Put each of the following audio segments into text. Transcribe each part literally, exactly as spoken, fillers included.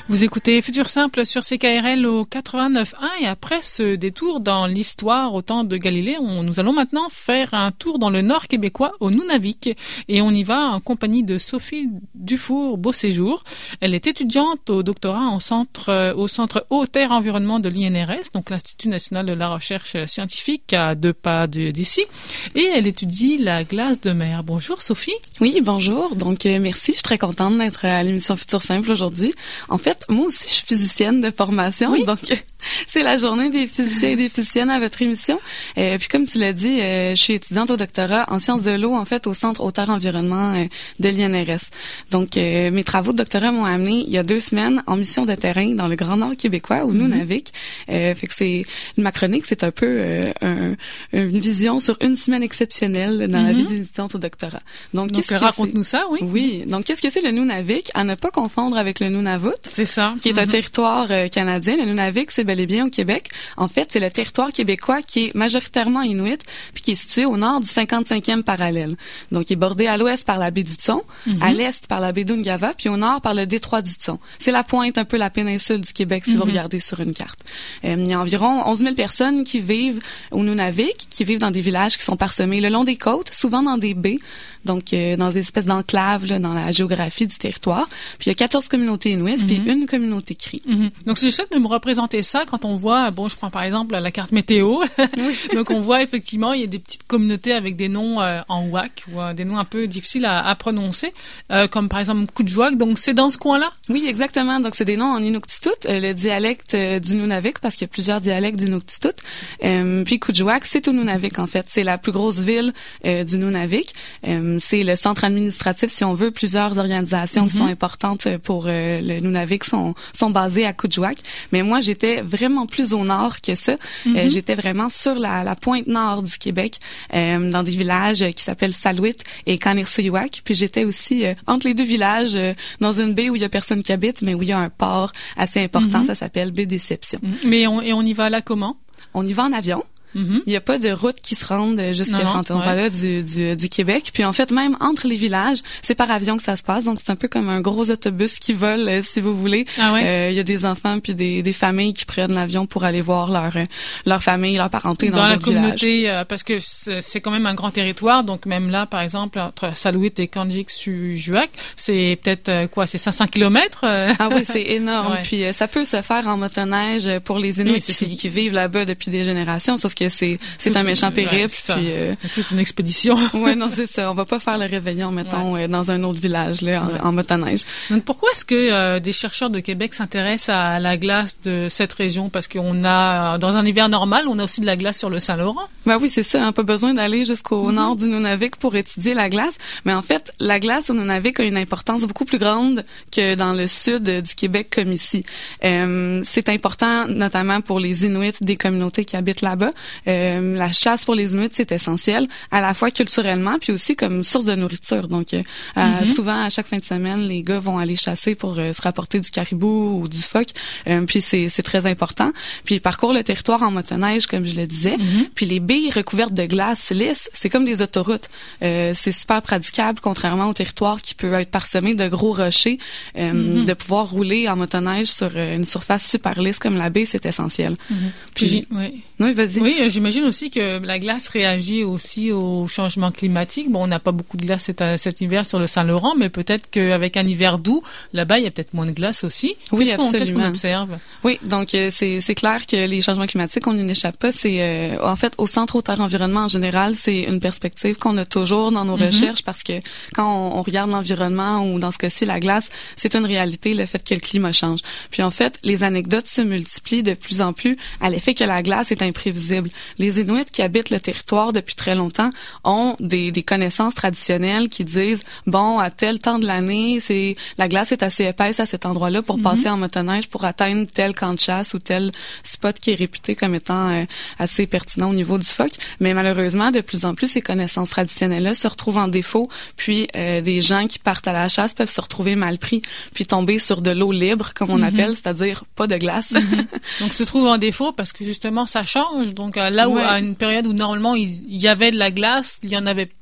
Vous écoutez Futur Simple sur C K R L au quatre-vingt-neuf point un et après ce détour dans l'histoire au temps de Galilée, on, nous allons maintenant faire un tour dans le nord québécois au Nunavik et on y va en compagnie de Sophie Dufour-Beauséjour. Elle est étudiante au doctorat en centre, au Centre Eau-Terre Environnement de l'I N R S, donc l'Institut national de la recherche scientifique à deux pas d'ici, et elle étudie la glace de mer. Bonjour Sophie. Oui, bonjour. Donc euh, merci, je suis très contente d'être à l'émission Futur Simple aujourd'hui. En fait, moi aussi, je suis physicienne de formation, oui. donc euh, c'est la journée des physiciens et des physiciennes à votre émission. Euh, puis comme tu l'as dit, euh, je suis étudiante au doctorat en sciences de l'eau, en fait, au Centre Eau-Terre Environnement euh, de l'I N R S. Donc, euh, mes travaux de doctorat m'ont amené il y a deux semaines en mission de terrain dans le Grand Nord québécois, au mm-hmm. Nunavik. Euh, fait que c'est ma chronique, c'est un peu euh, un, une vision sur une semaine exceptionnelle dans mm-hmm. la vie d'une étudiante au doctorat. Donc, donc qu'est-ce raconte-nous que ça, oui. Oui. Donc, qu'est-ce que c'est le Nunavik? À ne pas confondre avec le Nunavut. C'est ça. Qui est mm-hmm. un territoire euh, canadien. Le Nunavik, c'est bel et bien au Québec. En fait, c'est le territoire québécois qui est majoritairement inuit, puis qui est situé au nord du cinquante-cinquième parallèle. Donc, il est bordé à l'ouest par la baie du Thon, mm-hmm. à l'est par la baie d'Ungava, puis au nord par le détroit du Thon. C'est la pointe, un peu la péninsule du Québec, si mm-hmm. vous regardez sur une carte. Euh, il y a environ onze mille personnes qui vivent au Nunavik, qui vivent dans des villages qui sont parsemés le long des côtes, souvent dans des baies, donc euh, dans des espèces d'enclaves là, dans la géographie du territoire. Puis il y a quatorze communautés inuites, mm-hmm. puis une communauté cri. Mm-hmm. Donc c'est juste de me représenter ça quand on voit, bon, je prends par exemple la carte météo. Oui. Donc on voit effectivement, il y a des petites communautés avec des noms euh, en wak ou euh, des noms un peu difficiles à, à prononcer, euh, comme par exemple Kujwak. Donc c'est dans ce coin-là? Oui, exactement. Donc c'est des noms en Inuktitut, euh, le dialecte euh, du Nunavik, parce qu'il y a plusieurs dialectes d'Inuktitut. Euh, puis Kujwak, c'est au Nunavik en fait. C'est la plus grosse ville euh, du Nunavik. Euh, c'est le centre administratif, si on veut. Plusieurs organisations mm-hmm. qui sont importantes pour euh, le Nunavik sont sont basées à Kujwak. Mais moi, j'étais vraiment plus au nord que ça. Mm-hmm. Euh, j'étais vraiment sur la, la pointe nord du Québec, euh, dans des villages qui s'appellent Saluit et Kanirsuiwak. Puis j'étais aussi euh, entre les deux villages, euh, dans une baie où il y a personne qui habite, mais où il y a un port assez important. Mm-hmm. Ça s'appelle baie Déception. Mm-hmm. Mais on, et on y va là comment? On y va en avion. Mm-hmm. Il n'y a pas de route qui se rende jusqu'à cet endroit-là ouais. du, du, du Québec. Puis en fait, même entre les villages, c'est par avion que ça se passe. Donc c'est un peu comme un gros autobus qui vole, euh, si vous voulez. Ah ouais? euh, il y a des enfants puis des, des familles qui prennent l'avion pour aller voir leur leur famille, leur parenté dans, dans d'autres la communauté, villages. Euh, parce que c'est, c'est quand même un grand territoire. Donc même là, par exemple, entre Saluit et Kanjik-Sujuak, c'est peut-être euh, quoi, c'est cinq cents kilomètres. Euh... Ah oui, c'est énorme. Ouais. Puis euh, ça peut se faire en motoneige pour les Inuits oui, qui, qui vivent là-bas depuis des générations. Sauf que c'est c'est Tout un méchant périple. Ouais, c'est puis euh, toute une expédition. Ouais, non, c'est ça. On va pas faire le réveillon, mettons, ouais. euh, dans un autre village là, en, ouais. en motoneige. Donc pourquoi est-ce que euh, des chercheurs de Québec s'intéressent à la glace de cette région? Parce qu'on a, dans un hiver normal, on a aussi de la glace sur le Saint-Laurent. Ben oui, c'est ça. Hein, pas besoin d'aller jusqu'au mm-hmm. nord du Nunavik pour étudier la glace. Mais en fait, la glace au Nunavik a une importance beaucoup plus grande que dans le sud du Québec comme ici. Euh, c'est important, notamment pour les Inuits des communautés qui habitent là-bas. Euh, la chasse pour les Inuits, c'est essentiel, à la fois culturellement, puis aussi comme source de nourriture. Donc, euh, mm-hmm. souvent, à chaque fin de semaine, les gars vont aller chasser pour euh, se rapporter du caribou ou du phoque. Euh, puis c'est, c'est très important. Puis ils parcourent le territoire en motoneige, comme je le disais. Mm-hmm. Puis les baies recouvertes de glace lisse, c'est comme des autoroutes. Euh, c'est super praticable, contrairement au territoire qui peut être parsemé de gros rochers. Euh, mm-hmm. De pouvoir rouler en motoneige sur euh, une surface super lisse comme la baie, c'est essentiel. Mm-hmm. Puis, Puis oui. Oui, vas-y. Oui, j'imagine aussi que la glace réagit aussi au changement climatique. Bon, on n'a pas beaucoup de glace cet, cet hiver sur le Saint-Laurent, mais peut-être qu'avec un hiver doux, là-bas, il y a peut-être moins de glace aussi. Oui, qu'est-ce absolument. Qu'on, qu'est-ce qu'on observe? Oui, donc euh, c'est c'est clair que les changements climatiques, on n'y échappe pas. C'est euh, en fait au Centre Eau-Terre Environnement en général, c'est une perspective qu'on a toujours dans nos mm-hmm. recherches parce que quand on, on regarde l'environnement ou dans ce cas-ci la glace, c'est une réalité le fait que le climat change. Puis en fait, les anecdotes se multiplient de plus en plus à l'effet que la glace est imprévisible. Les Inuits qui habitent le territoire depuis très longtemps ont des, des connaissances traditionnelles qui disent bon, à tel temps de l'année, c'est la glace est assez épaisse à cet endroit-là pour mm-hmm. passer en motoneige pour atteindre tel camp de chasse ou tel spot qui est réputé comme étant euh, assez pertinent au niveau du phoque. Mais malheureusement, de plus en plus, ces connaissances traditionnelles-là se retrouvent en défaut. Puis euh, des gens qui partent à la chasse peuvent se retrouver mal pris, puis tomber sur de l'eau libre, comme on mm-hmm. appelle, c'est-à-dire pas de glace. Mm-hmm. Donc se trouve en défaut parce que justement ça change. Donc là où ouais. à une période où normalement il y avait de la glace, il y en avait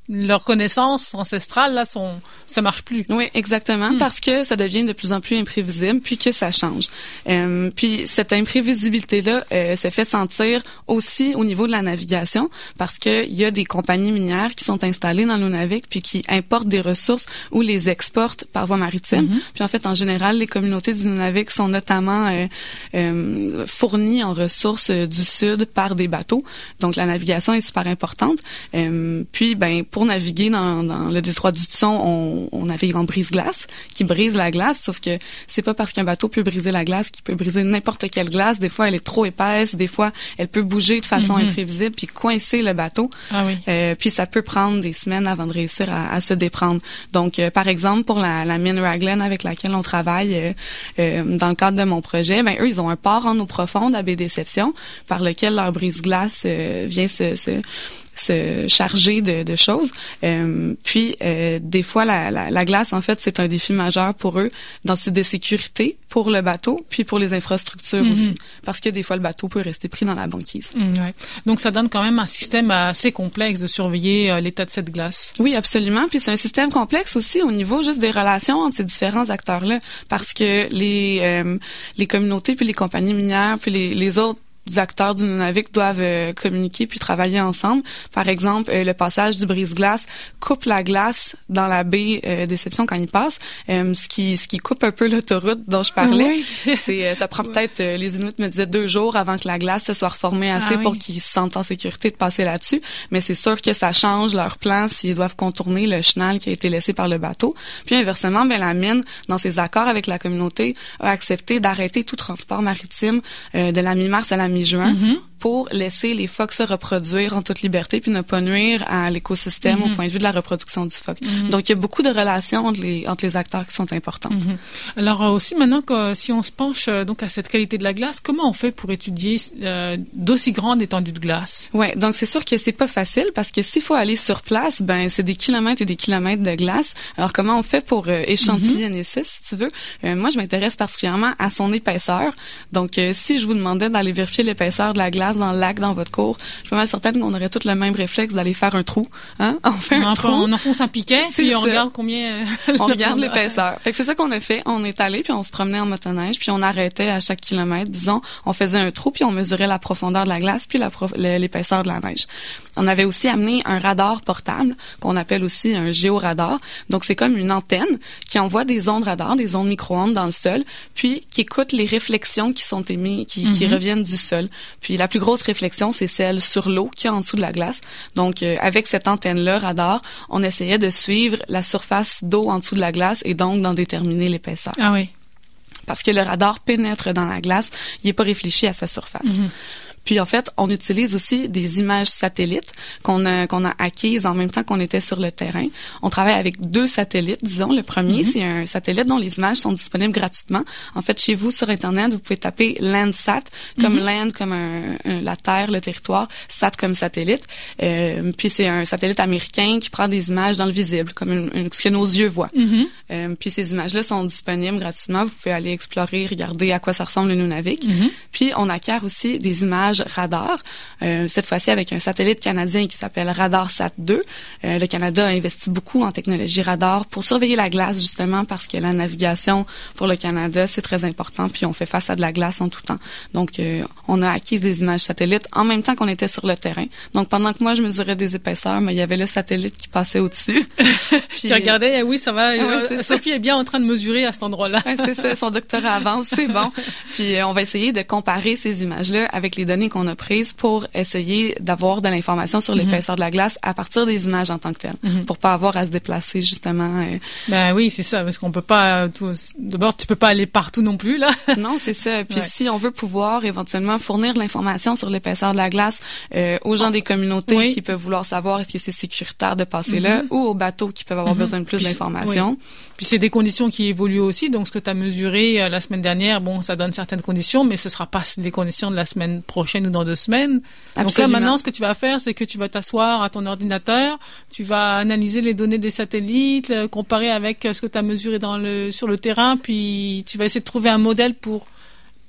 leurs connaissances ancestrales là sont ça marche plus. Oui, exactement, mmh. parce que ça devient de plus en plus imprévisible puis que ça change. Euh, puis cette imprévisibilité là euh, se fait sentir aussi au niveau de la navigation parce que il y a des compagnies minières qui sont installées dans Nunavik puis qui importent des ressources ou les exportent par voie maritime. Mmh. Puis en fait en général les communautés du Nunavik sont notamment euh, euh, fournies en ressources euh, du sud par des bateaux. Donc la navigation est super importante. Euh, puis ben pour naviguer dans, dans le détroit du Thon, on, on navigue en brise-glace, qui brise la glace, sauf que c'est pas parce qu'un bateau peut briser la glace qu'il peut briser n'importe quelle glace. Des fois, elle est trop épaisse, des fois, elle peut bouger de façon mm-hmm. imprévisible puis coincer le bateau. Ah oui. Euh, puis ça peut prendre des semaines avant de réussir à, à se déprendre. Donc, euh, par exemple, pour la, la mine Raglan avec laquelle on travaille euh, euh, dans le cadre de mon projet, ben eux, ils ont un port en eau profonde à Baie-Déception par lequel leur brise-glace euh, vient se, se se charger de, de choses. Euh, puis, euh, des fois, la, la, la glace, en fait, c'est un défi majeur pour eux dans de sécurité pour le bateau, puis pour les infrastructures mm-hmm. aussi, parce que des fois, le bateau peut rester pris dans la banquise. Mm, ouais. Donc, ça donne quand même un système assez complexe de surveiller euh, l'état de cette glace. Oui, absolument. Puis, c'est un système complexe aussi au niveau juste des relations entre ces différents acteurs-là, parce que les euh, les communautés, puis les compagnies minières, puis les, les autres acteurs du Nunavik doivent euh, communiquer puis travailler ensemble. Par exemple, euh, le passage du brise-glace coupe la glace dans la baie euh, Déception quand il passe, euh, ce qui ce qui coupe un peu l'autoroute dont je parlais. Oui. c'est euh, ça prend peut-être euh, les Inuits me disaient deux jours avant que la glace se soit reformée assez ah, oui. pour qu'ils se sentent en sécurité de passer là-dessus. Mais c'est sûr que ça change leur plan s'ils doivent contourner le chenal qui a été laissé par le bateau. Puis inversement, ben la mine, dans ses accords avec la communauté, a accepté d'arrêter tout transport maritime euh, de la mi-mars à la mi-juin mm-hmm. pour laisser les phoques se reproduire en toute liberté puis ne pas nuire à l'écosystème mm-hmm. au point de vue de la reproduction du phoque. Mm-hmm. Donc, il y a beaucoup de relations entre les, entre les acteurs qui sont importantes. Mm-hmm. Alors, euh, aussi, maintenant, que, si on se penche euh, donc à cette qualité de la glace, comment on fait pour étudier euh, d'aussi grandes étendues de glace? Ouais, donc c'est sûr que c'est pas facile parce que s'il faut aller sur place, ben c'est des kilomètres et des kilomètres de glace. Alors, comment on fait pour euh, échantillonner mm-hmm. ça, si tu veux? Euh, moi, je m'intéresse particulièrement à son épaisseur. Donc, euh, si je vous demandais d'aller vérifier l'épaisseur de la glace dans le lac, dans votre cour, je suis pas mal certaine qu'on aurait tout le même réflexe d'aller faire un trou. Hein? On fait un on trou. On enfonce un piquet, c'est puis on ça. regarde combien... on regarde l'épaisseur. Fait que c'est ça qu'on a fait. On est allé, puis on se promenait en motoneige, puis on arrêtait à chaque kilomètre. Disons, on faisait un trou, puis on mesurait la profondeur de la glace, puis la prof... l'épaisseur de la neige. On avait aussi amené un radar portable, qu'on appelle aussi un géoradar. Donc, c'est comme une antenne qui envoie des ondes radar, des ondes micro-ondes dans le sol, puis qui écoute les réflexions qui sont émises, qui, mm-hmm. qui reviennent du sol. Puis la plus grosse réflexion, c'est celle sur l'eau qu'il y a en dessous de la glace. Donc, euh, avec cette antenne-là, radar, on essayait de suivre la surface d'eau en dessous de la glace et donc d'en déterminer l'épaisseur. Ah oui. Parce que le radar pénètre dans la glace, il n'est pas réfléchi à sa surface. Mm-hmm. Puis en fait, on utilise aussi des images satellites qu'on a qu'on a acquises en même temps qu'on était sur le terrain. On travaille avec deux satellites, disons. Le premier, mm-hmm. c'est un satellite dont les images sont disponibles gratuitement. En fait, chez vous sur Internet, vous pouvez taper Landsat comme mm-hmm. land comme un, un, la terre, le territoire, sat comme satellite. Euh, puis c'est un satellite américain qui prend des images dans le visible, comme une, une, ce que nos yeux voient. Mm-hmm. Euh, puis ces images-là sont disponibles gratuitement. Vous pouvez aller explorer, regarder à quoi ça ressemble le Nunavik. Mm-hmm. Puis on acquiert aussi des images radar, euh, cette fois-ci avec un satellite canadien qui s'appelle RadarSat deux. Euh, le Canada a investi beaucoup en technologie radar pour surveiller la glace, justement parce que la navigation pour le Canada, c'est très important, puis on fait face à de la glace en tout temps. Donc, euh, on a acquis des images satellites en même temps qu'on était sur le terrain. Donc, pendant que moi, je mesurais des épaisseurs, mais il y avait le satellite qui passait au-dessus. Puis tu regardais, oui, ça va, ah, euh, oui, Sophie ça. Est bien en train de mesurer à cet endroit-là. Ouais, c'est ça, son doctorat avance, c'est bon. Puis, euh, on va essayer de comparer ces images-là avec les données qu'on a prises pour essayer d'avoir de l'information sur l'épaisseur mm-hmm. de la glace à partir des images en tant que telles, mm-hmm. pour pas avoir à se déplacer justement. Euh... Ben oui, c'est ça, parce qu'on peut pas. Tout... D'abord, tu peux pas aller partout non plus là. Non, c'est ça. Puis ouais. si on veut pouvoir éventuellement fournir de l'information sur l'épaisseur de la glace euh, aux gens des communautés oui. qui peuvent vouloir savoir est-ce que c'est sécuritaire de passer mm-hmm. là, ou aux bateaux qui peuvent avoir mm-hmm. besoin de plus Puis d'informations. Oui. Puis c'est des conditions qui évoluent aussi. Donc ce que tu as mesuré euh, la semaine dernière, bon, ça donne certaines conditions, mais ce sera pas les conditions de la semaine prochaine ou dans deux semaines. Absolument. Donc là, maintenant, ce que tu vas faire, c'est que tu vas t'asseoir à ton ordinateur, tu vas analyser les données des satellites, le comparer avec ce que tu as mesuré dans le, sur le terrain, puis tu vas essayer de trouver un modèle pour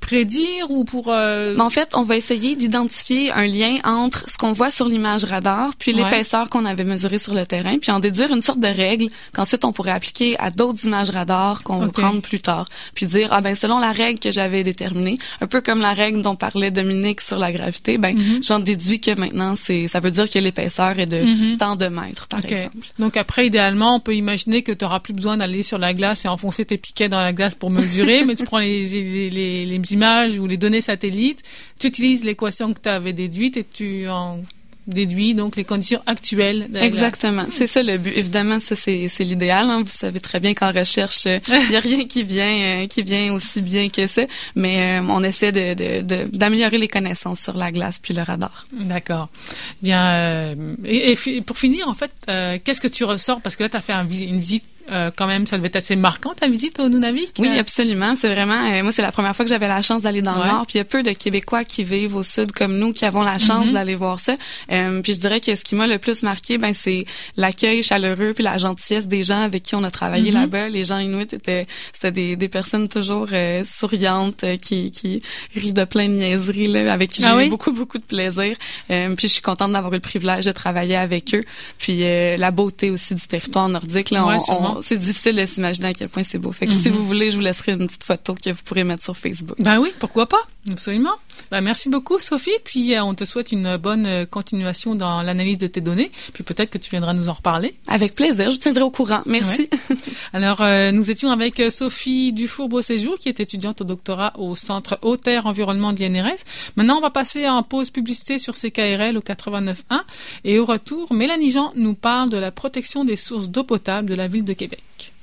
prédire ou pour... Euh... Mais en fait, on va essayer d'identifier un lien entre ce qu'on voit sur l'image radar puis Ouais. l'épaisseur qu'on avait mesurée sur le terrain, puis en déduire une sorte de règle qu'ensuite on pourrait appliquer à d'autres images radar qu'on va Okay. prendre plus tard. Puis dire, ah ben selon la règle que j'avais déterminée, un peu comme la règle dont parlait Dominique sur la gravité, ben Mm-hmm. j'en déduis que maintenant, c'est ça veut dire que l'épaisseur est de Mm-hmm. tant de mètres, par Okay. exemple. Donc après, idéalement, on peut imaginer que tu n'auras plus besoin d'aller sur la glace et enfoncer tes piquets dans la glace pour mesurer, mais tu prends les, les, les, les images ou les données satellites, tu utilises l'équation que tu avais déduite et tu en déduis donc les conditions actuelles de la Exactement. glace. C'est ça le but. Évidemment, ça c'est c'est l'idéal. Hein. Vous savez très bien qu'en recherche, il y a rien qui vient euh, qui vient aussi bien que ça. Mais euh, on essaie de de- de- d'améliorer les connaissances sur la glace puis le radar. D'accord. Bien. Euh, et, et fi- pour finir, en fait, euh, qu'est-ce que tu ressors? Parce que là, tu as fait un visi- une visite euh, quand même, ça devait être assez marquant, ta visite au Nunavik. Oui, Euh, absolument. C'est vraiment. euh, moi, c'est la première fois que j'avais la chance d'aller dans Ouais. le Nord. Puis il y a peu de Québécois qui vivent au Sud comme nous qui avons la chance Mhm. d'aller voir ça. Euh, puis je dirais que ce qui m'a le plus marqué, ben c'est l'accueil chaleureux puis la gentillesse des gens avec qui on a travaillé Mhm. là-bas. Les gens inuits étaient, c'était des, des personnes toujours euh, souriantes euh, qui qui rient de plein de niaiseries là, avec qui j'ai Ah oui? eu beaucoup beaucoup de plaisir. Euh, puis je suis contente d'avoir eu le privilège de travailler avec eux. Puis euh, la beauté aussi du territoire nordique là, Ouais, on- sûrement. on, c'est difficile de s'imaginer à quel point c'est beau. Fait que si Mhm. vous voulez, je vous laisserai une petite photo que vous pourrez mettre sur Facebook. Ben oui, pourquoi pas? Absolument. Ben, merci beaucoup, Sophie. Puis euh, on te souhaite une bonne euh, continuation dans l'analyse de tes données. Puis peut-être que tu viendras nous en reparler. Avec plaisir, je vous tiendrai au courant. Merci. Alors, euh, nous étions avec euh, Sophie Dufour-Beauséjour, qui est étudiante au doctorat au Centre Haute-Air Environnement de l'I N R S. Maintenant, on va passer en pause publicité sur C K R L au quatre-vingt-neuf point un. Et au retour, Mélanie Jean nous parle de la protection des sources d'eau potable de la ville de Québec.